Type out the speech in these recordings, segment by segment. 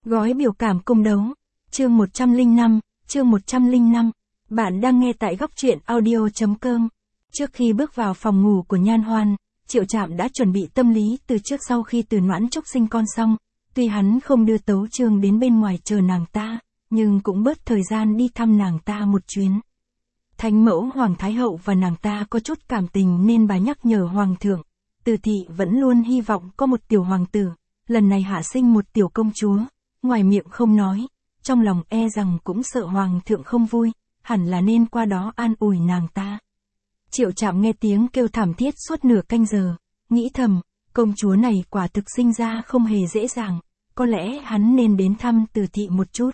Gói biểu cảm cung đấu. Chương 105, chương 105. Bạn đang nghe tại góc truyện audio.com. Trước khi bước vào phòng ngủ của Nhan Hoan, Triệu Trạm đã chuẩn bị tâm lý từ trước sau khi Từ Noãn Trúc sinh con xong. Tuy hắn không đưa Tấu Chương đến bên ngoài chờ nàng ta, nhưng cũng bớt thời gian đi thăm nàng ta một chuyến. Thánh mẫu Hoàng Thái Hậu và nàng ta có chút cảm tình nên bà nhắc nhở Hoàng thượng. Từ thị vẫn luôn hy vọng có một tiểu hoàng tử, lần này hạ sinh một tiểu công chúa. Ngoài miệng không nói, trong lòng e rằng cũng sợ Hoàng thượng không vui, hẳn là nên qua đó an ủi nàng ta. Triệu Trạm nghe tiếng kêu thảm thiết suốt nửa canh giờ, nghĩ thầm, công chúa này quả thực sinh ra không hề dễ dàng, có lẽ hắn nên đến thăm Từ thị một chút.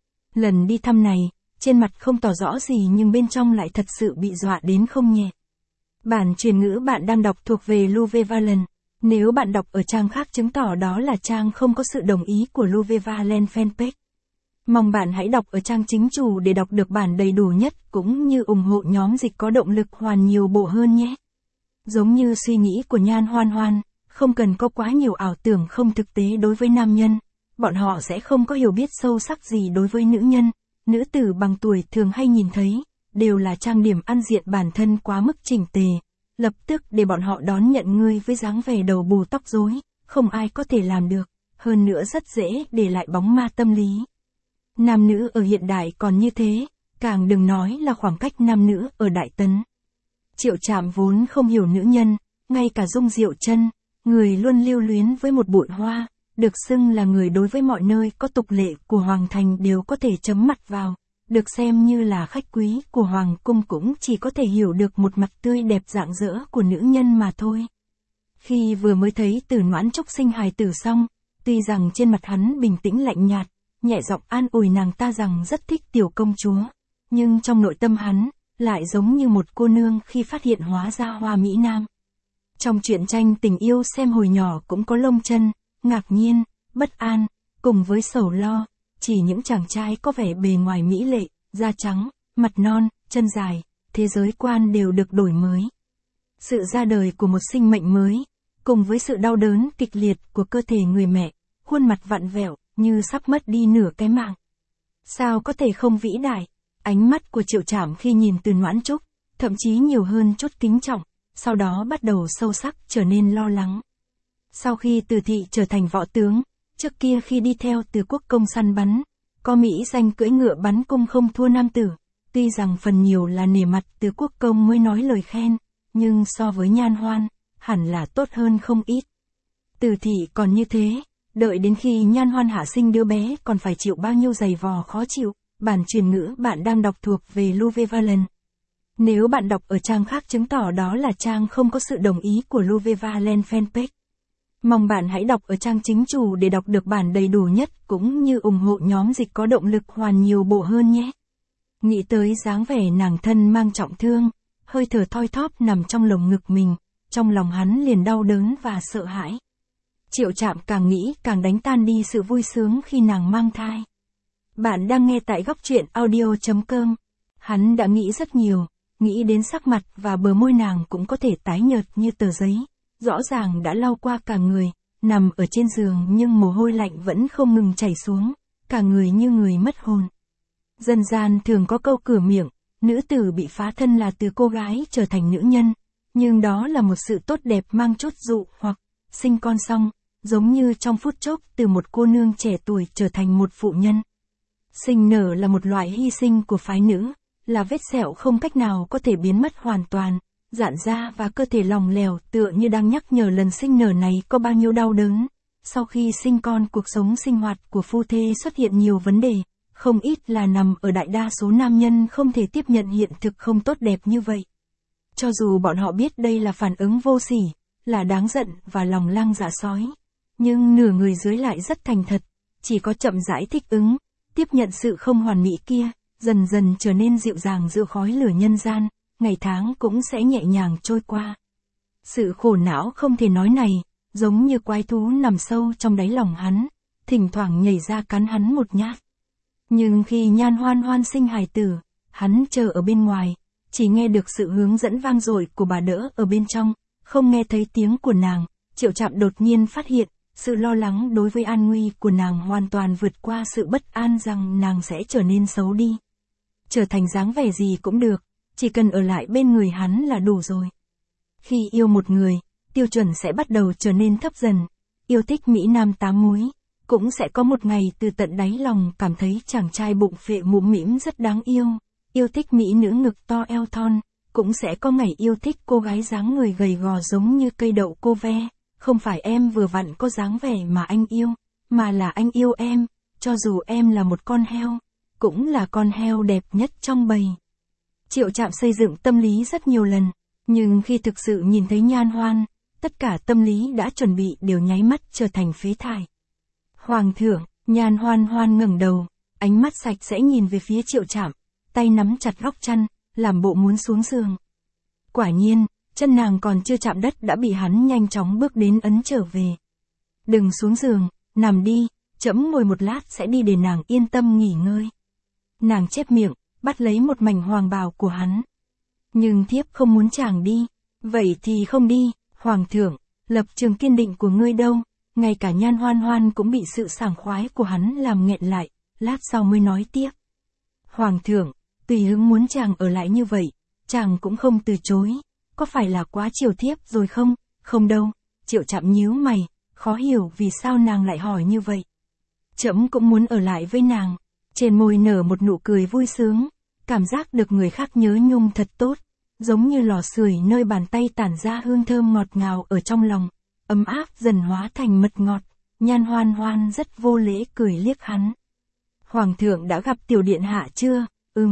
Lần đi thăm này, trên mặt không tỏ rõ gì nhưng bên trong lại thật sự bị dọa đến không nhẹ. Bản truyền ngữ bạn đang đọc thuộc về Luvevalen. Nếu bạn đọc ở trang khác chứng tỏ đó là trang không có sự đồng ý của Luvevalen fanpage. Mong bạn hãy đọc ở trang chính chủ để đọc được bản đầy đủ nhất cũng như ủng hộ nhóm dịch có động lực hoàn nhiều bộ hơn nhé. Giống như suy nghĩ của Nhan Hoan, không cần có quá nhiều ảo tưởng không thực tế đối với nam nhân. Bọn họ sẽ không có hiểu biết sâu sắc gì đối với nữ nhân. Nữ tử bằng tuổi thường hay nhìn thấy, đều là trang điểm ăn diện bản thân quá mức chỉnh tề. Lập tức để bọn họ đón nhận ngươi với dáng vẻ đầu bù tóc rối, không ai có thể làm được, hơn nữa rất dễ để lại bóng ma tâm lý. Nam nữ ở hiện đại còn như thế, càng đừng nói là khoảng cách nam nữ ở Đại Tấn. Triệu Trạm vốn không hiểu nữ nhân, ngay cả Dung Diệu Chân, người luôn lưu luyến với một bụi hoa, được xưng là người đối với mọi nơi có tục lệ của Hoàng thành đều có thể chấm mặt vào. Được xem như là khách quý của Hoàng cung cũng chỉ có thể hiểu được một mặt tươi đẹp rạng rỡ của nữ nhân mà thôi. Khi vừa mới thấy Từ Noãn Trúc sinh hài tử xong, tuy rằng trên mặt hắn bình tĩnh lạnh nhạt, nhẹ giọng an ủi nàng ta rằng rất thích tiểu công chúa, nhưng trong nội tâm hắn, lại giống như một cô nương khi phát hiện hóa ra hoa mỹ nam. Trong truyện tranh tình yêu xem hồi nhỏ cũng có lông chân, ngạc nhiên, bất an, cùng với sầu lo. Chỉ những chàng trai có vẻ bề ngoài mỹ lệ, da trắng, mặt non, chân dài, thế giới quan đều được đổi mới. Sự ra đời của một sinh mệnh mới, cùng với sự đau đớn kịch liệt của cơ thể người mẹ, khuôn mặt vặn vẹo, như sắp mất đi nửa cái mạng. Sao có thể không vĩ đại? Ánh mắt của Triệu Trạm khi nhìn Từ Noãn Trúc, thậm chí nhiều hơn chút kính trọng, sau đó bắt đầu sâu sắc trở nên lo lắng. Sau khi Từ thị trở thành võ tướng, trước kia khi đi theo Từ quốc công săn bắn, có mỹ danh cưỡi ngựa bắn cung không thua nam tử, tuy rằng phần nhiều là nể mặt Từ quốc công mới nói lời khen, nhưng so với Nhan Hoan, hẳn là tốt hơn không ít. Từ thị còn như thế, đợi đến khi Nhan Hoan hạ sinh đứa bé còn phải chịu bao nhiêu giày vò khó chịu. Bản truyền ngữ bạn đang đọc thuộc về Luvevalen. Nếu bạn đọc ở trang khác chứng tỏ đó là trang không có sự đồng ý của Luvevalen fanpage. Mong bạn hãy đọc ở trang chính chủ để đọc được bản đầy đủ nhất cũng như ủng hộ nhóm dịch có động lực hoàn nhiều bộ hơn nhé. Nghĩ tới dáng vẻ nàng thân mang trọng thương, hơi thở thoi thóp nằm trong lồng ngực mình, trong lòng hắn liền đau đớn và sợ hãi. Triệu Trạm càng nghĩ càng đánh tan đi sự vui sướng khi nàng mang thai. Bạn đang nghe tại góc truyện audio.com. Hắn đã nghĩ rất nhiều, nghĩ đến sắc mặt và bờ môi nàng cũng có thể tái nhợt như tờ giấy. Rõ ràng đã lau qua cả người, nằm ở trên giường nhưng mồ hôi lạnh vẫn không ngừng chảy xuống, cả người như người mất hồn. Dân gian thường có câu cửa miệng, nữ tử bị phá thân là từ cô gái trở thành nữ nhân, nhưng đó là một sự tốt đẹp mang chút dụ hoặc sinh con xong, giống như trong phút chốc từ một cô nương trẻ tuổi trở thành một phụ nhân. Sinh nở là một loại hy sinh của phái nữ, là vết sẹo không cách nào có thể biến mất hoàn toàn. Dạn da và cơ thể lỏng lẻo tựa như đang nhắc nhở lần sinh nở này có bao nhiêu đau đớn. Sau khi sinh con cuộc sống sinh hoạt của phu thê xuất hiện nhiều vấn đề, không ít là nằm ở đại đa số nam nhân không thể tiếp nhận hiện thực không tốt đẹp như vậy. Cho dù bọn họ biết đây là phản ứng vô sỉ, là đáng giận và lòng lang dạ sói, nhưng nửa người dưới lại rất thành thật, chỉ có chậm rãi thích ứng, tiếp nhận sự không hoàn mỹ kia, dần dần trở nên dịu dàng giữa khói lửa nhân gian. Ngày tháng cũng sẽ nhẹ nhàng trôi qua. Sự khổ não không thể nói này, giống như quái thú nằm sâu trong đáy lòng hắn, thỉnh thoảng nhảy ra cắn hắn một nhát. Nhưng khi Nhan Hoan sinh hài tử, hắn chờ ở bên ngoài, chỉ nghe được sự hướng dẫn vang dội của bà đỡ ở bên trong, không nghe thấy tiếng của nàng. Triệu Trạm đột nhiên phát hiện, sự lo lắng đối với an nguy của nàng hoàn toàn vượt qua sự bất an rằng nàng sẽ trở nên xấu đi. Trở thành dáng vẻ gì cũng được, chỉ cần ở lại bên người hắn là đủ rồi. Khi yêu một người, tiêu chuẩn sẽ bắt đầu trở nên thấp dần. Yêu thích Mỹ Nam 8 múi, cũng sẽ có một ngày từ tận đáy lòng cảm thấy chàng trai bụng phệ mũm mĩm rất đáng yêu. Yêu thích mỹ nữ ngực to eo thon, cũng sẽ có ngày yêu thích cô gái dáng người gầy gò giống như cây đậu cô ve. Không phải em vừa vặn có dáng vẻ mà anh yêu, mà là anh yêu em, cho dù em là một con heo, cũng là con heo đẹp nhất trong bầy. Triệu Trạm xây dựng tâm lý rất nhiều lần, nhưng khi thực sự nhìn thấy Nhan Hoan, tất cả tâm lý đã chuẩn bị đều nháy mắt trở thành phế thải. Hoàng thượng, Nhan Hoan ngẩng đầu, ánh mắt sạch sẽ nhìn về phía Triệu Trạm, tay nắm chặt góc chăn, làm bộ muốn xuống giường. Quả nhiên, chân nàng còn chưa chạm đất đã bị hắn nhanh chóng bước đến ấn trở về. Đừng xuống giường, nằm đi, trẫm ngồi một lát sẽ đi để nàng yên tâm nghỉ ngơi. Nàng chép miệng, bắt lấy một mảnh hoàng bào của hắn. Nhưng thiếp không muốn chàng đi. Vậy thì không đi, hoàng thượng, lập trường kiên định của ngươi đâu. Ngay cả Nhan Hoan cũng bị sự sảng khoái của hắn làm nghẹn lại, lát sau mới nói tiếp. Hoàng thượng, tùy hứng muốn chàng ở lại như vậy, chàng cũng không từ chối. Có phải là quá chiều thiếp rồi không? Không đâu. Triệu Trạm nhíu mày, khó hiểu vì sao nàng lại hỏi như vậy. Trẫm cũng muốn ở lại với nàng. Trên môi nở một nụ cười vui sướng, cảm giác được người khác nhớ nhung thật tốt, giống như lò sưởi nơi bàn tay tản ra hương thơm ngọt ngào ở trong lòng, ấm áp dần hóa thành mật ngọt. Nhan Hoan rất vô lễ cười liếc hắn. Hoàng thượng đã gặp tiểu điện hạ chưa?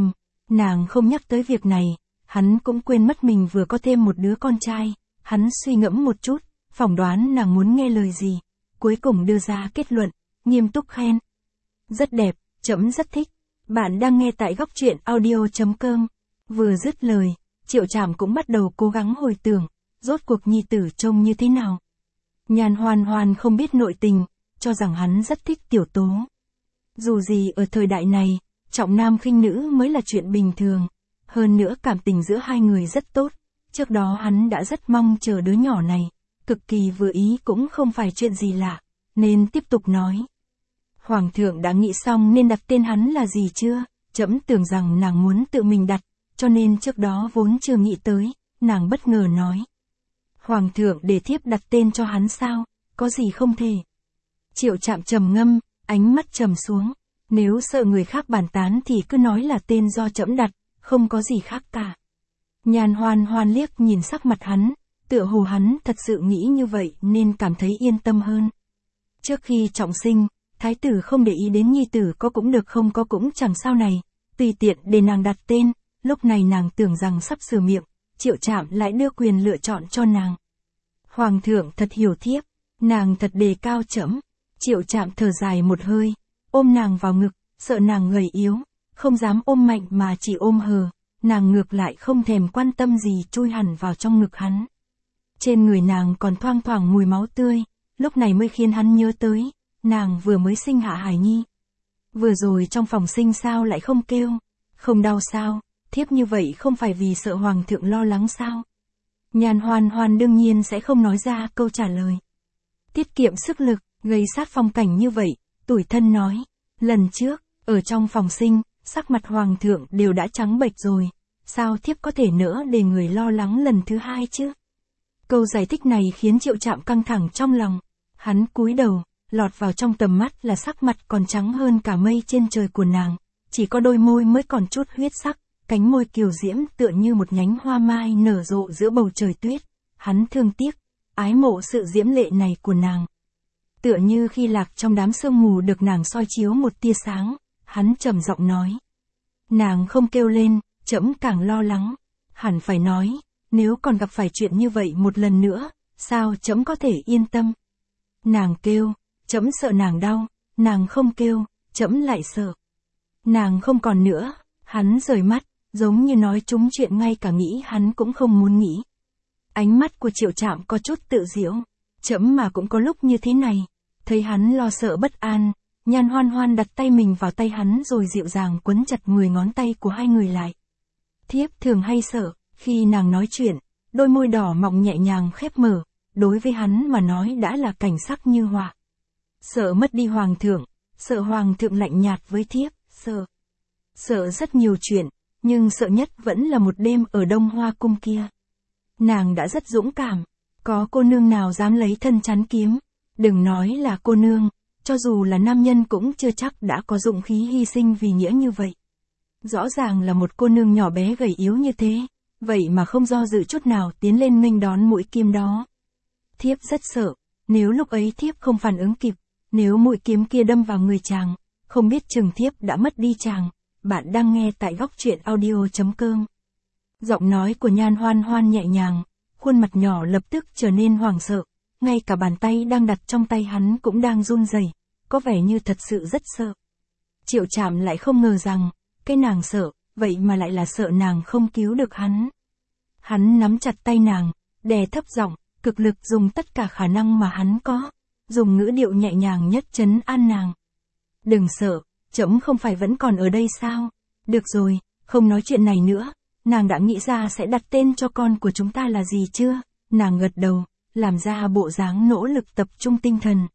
Nàng không nhắc tới việc này, hắn cũng quên mất mình vừa có thêm một đứa con trai. Hắn suy ngẫm một chút, phỏng đoán nàng muốn nghe lời gì, cuối cùng đưa ra kết luận, nghiêm túc khen. Rất đẹp, trẫm rất thích. Bạn đang nghe tại góc truyện audio.com. Vừa dứt lời, Triệu Trạm cũng bắt đầu cố gắng hồi tưởng, rốt cuộc nhi tử trông như thế nào. Nhan Hoan không biết nội tình, cho rằng hắn rất thích Tiểu Tố. Dù gì ở thời đại này, trọng nam khinh nữ mới là chuyện bình thường. Hơn nữa cảm tình giữa hai người rất tốt. Trước đó hắn đã rất mong chờ đứa nhỏ này, cực kỳ vừa ý cũng không phải chuyện gì lạ, nên tiếp tục nói. Hoàng thượng đã nghĩ xong nên đặt tên hắn là gì chưa? Trẫm tưởng rằng nàng muốn tự mình đặt, cho nên trước đó vốn chưa nghĩ tới, nàng bất ngờ nói. Hoàng thượng để thiếp đặt tên cho hắn sao? Có gì không thể? Triệu Trạm trầm ngâm, ánh mắt trầm xuống. Nếu sợ người khác bàn tán thì cứ nói là tên do trẫm đặt, không có gì khác cả. Nhan Hoan liếc nhìn sắc mặt hắn, tựa hồ hắn thật sự nghĩ như vậy nên cảm thấy yên tâm hơn. Trước khi trọng sinh, thái tử không để ý đến nhi tử có cũng được không có cũng chẳng sao này, tùy tiện để nàng đặt tên. Lúc này nàng tưởng rằng sắp sửa miệng, Triệu Trạm lại đưa quyền lựa chọn cho nàng. Hoàng thượng thật hiểu thiếp, nàng thật đề cao trẫm. Triệu Trạm thở dài một hơi, ôm nàng vào ngực, sợ nàng gầy yếu, không dám ôm mạnh mà chỉ ôm hờ. Nàng ngược lại không thèm quan tâm gì chui hẳn vào trong ngực hắn. Trên người nàng còn thoang thoảng mùi máu tươi, lúc này mới khiến hắn nhớ tới, nàng vừa mới sinh hạ hài nhi. Vừa rồi trong phòng sinh sao lại không kêu, không đau sao, thiếp như vậy không phải vì sợ hoàng thượng lo lắng sao? Nhan Hoan đương nhiên sẽ không nói ra câu trả lời. Tiết kiệm sức lực, gây sát phong cảnh như vậy, tủi thân nói, lần trước, ở trong phòng sinh, sắc mặt hoàng thượng đều đã trắng bệch rồi, sao thiếp có thể nỡ để người lo lắng lần thứ hai chứ? Câu giải thích này khiến Triệu Trạm căng thẳng trong lòng, hắn cúi đầu, lọt vào trong tầm mắt là sắc mặt còn trắng hơn cả mây trên trời của nàng, chỉ có đôi môi mới còn chút huyết sắc, cánh môi kiều diễm tựa như một nhánh hoa mai nở rộ giữa bầu trời tuyết. Hắn thương tiếc, ái mộ sự diễm lệ này của nàng. Tựa như khi lạc trong đám sương mù được nàng soi chiếu một tia sáng, hắn trầm giọng nói. Nàng không kêu lên, trẫm càng lo lắng. Hẳn phải nói, nếu còn gặp phải chuyện như vậy một lần nữa, sao trẫm có thể yên tâm? Nàng kêu, trẫm sợ nàng đau, nàng không kêu, trẫm lại sợ. Nàng không còn nữa, hắn rời mắt, giống như nói trúng chuyện ngay cả nghĩ hắn cũng không muốn nghĩ. Ánh mắt của Triệu Trạm có chút tự giễu, trẫm mà cũng có lúc như thế này. Thấy hắn lo sợ bất an, Nhan Hoan đặt tay mình vào tay hắn rồi dịu dàng quấn chặt 10 ngón tay của hai người lại. Thiếp thường hay sợ, khi nàng nói chuyện, đôi môi đỏ mọng nhẹ nhàng khép mở, đối với hắn mà nói đã là cảnh sắc như họa. Sợ mất đi hoàng thượng, sợ hoàng thượng lạnh nhạt với thiếp, sợ rất nhiều chuyện, nhưng sợ nhất vẫn là một đêm ở Đông Hoa cung kia. Nàng đã rất dũng cảm, có cô nương nào dám lấy thân chắn kiếm, đừng nói là cô nương, cho dù là nam nhân cũng chưa chắc đã có dũng khí hy sinh vì nghĩa như vậy. Rõ ràng là một cô nương nhỏ bé gầy yếu như thế, vậy mà không do dự chút nào tiến lên nghênh đón mũi kiếm đó. Thiếp rất sợ, nếu lúc ấy thiếp không phản ứng kịp, nếu mũi kiếm kia đâm vào người chàng, không biết chừng thiếp đã mất đi chàng. Bạn đang nghe tại góc truyện audio.com. Giọng nói của Nhan Hoan Hoan nhẹ nhàng, khuôn mặt nhỏ lập tức trở nên hoảng sợ, ngay cả bàn tay đang đặt trong tay hắn cũng đang run rẩy, có vẻ như thật sự rất sợ. Triệu Trạm lại không ngờ rằng, cái nàng sợ, vậy mà lại là sợ nàng không cứu được hắn. Hắn nắm chặt tay nàng, đè thấp giọng, cực lực dùng tất cả khả năng mà hắn có, dùng ngữ điệu nhẹ nhàng nhất trấn an nàng. Đừng sợ, trẫm không phải vẫn còn ở đây sao? Được rồi, không nói chuyện này nữa, nàng đã nghĩ ra sẽ đặt tên cho con của chúng ta là gì chưa? Nàng gật đầu, làm ra bộ dáng nỗ lực tập trung tinh thần.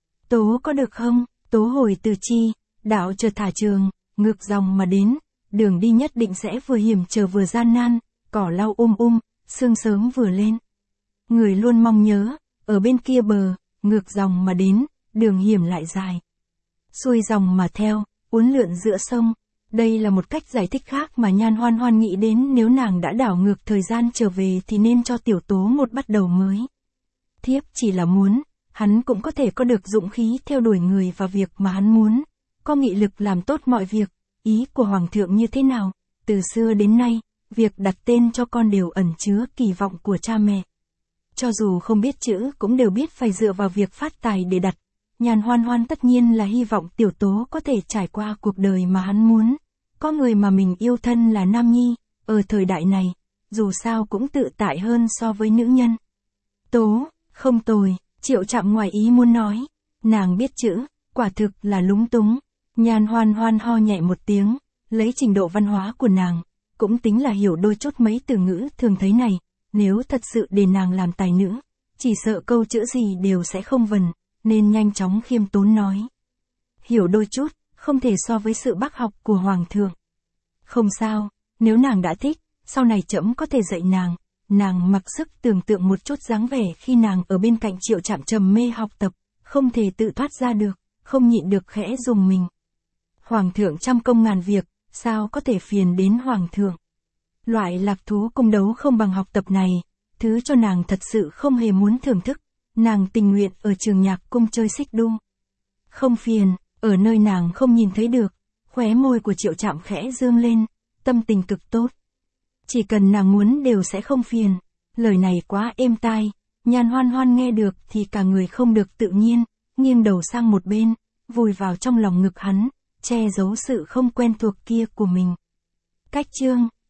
Tố có được không? Tố hồi từ chi, đạo chợt thả trường, ngược dòng mà đến, đường đi nhất định sẽ vừa hiểm trở vừa gian nan, cỏ lau sương sớm vừa lên. Người luôn mong nhớ, ở bên kia bờ, ngược dòng mà đến, đường hiểm lại dài. Xuôi dòng mà theo, uốn lượn giữa sông. Đây là một cách giải thích khác mà Nhan Hoan Hoan nghĩ đến, nếu nàng đã đảo ngược thời gian trở về thì nên cho Tiểu Tố một bắt đầu mới. Thiếp chỉ là muốn, hắn cũng có thể có được dũng khí theo đuổi người và việc mà hắn muốn, có nghị lực làm tốt mọi việc. Ý của Hoàng thượng như thế nào? Từ xưa đến nay, việc đặt tên cho con đều ẩn chứa kỳ vọng của cha mẹ. Cho dù không biết chữ cũng đều biết phải dựa vào việc phát tài để đặt. Nhan Hoan Hoan tất nhiên là hy vọng Tiểu Tố có thể trải qua cuộc đời mà hắn muốn. Có người mà mình yêu thân là nam nhi, ở thời đại này, dù sao cũng tự tại hơn so với nữ nhân. Tố, không tồi, Triệu Trạm ngoài ý muốn nói. Nàng biết chữ, quả thực là lúng túng. Nhan Hoan Hoan ho nhẹ một tiếng, lấy trình độ văn hóa của nàng, cũng tính là hiểu đôi chút mấy từ ngữ thường thấy này. Nếu thật sự để nàng làm tài nữ, chỉ sợ câu chữ gì đều sẽ không vần, nên nhanh chóng khiêm tốn nói. Hiểu đôi chút, không thể so với sự bác học của Hoàng thượng. Không sao, nếu nàng đã thích, sau này trẫm có thể dạy nàng. Nàng mặc sức tưởng tượng một chút dáng vẻ khi nàng ở bên cạnh Triệu Trạm trầm mê học tập, không thể tự thoát ra được, không nhịn được khẽ dùng mình. Hoàng thượng trăm công ngàn việc, sao có thể phiền đến Hoàng thượng. Loại lạc thú cung đấu không bằng học tập này, thứ cho nàng thật sự không hề muốn thưởng thức. Nàng tình nguyện ở trường nhạc cung chơi xích đu. Không phiền, ở nơi nàng không nhìn thấy được, khóe môi của Triệu Trạm khẽ dương lên, tâm tình cực tốt. Chỉ cần nàng muốn đều sẽ không phiền. Lời này quá êm tai, Nhan Hoan Hoan nghe được thì cả người không được tự nhiên, nghiêng đầu sang một bên, vùi vào trong lòng ngực hắn, che giấu sự không quen thuộc kia của mình. Cách chương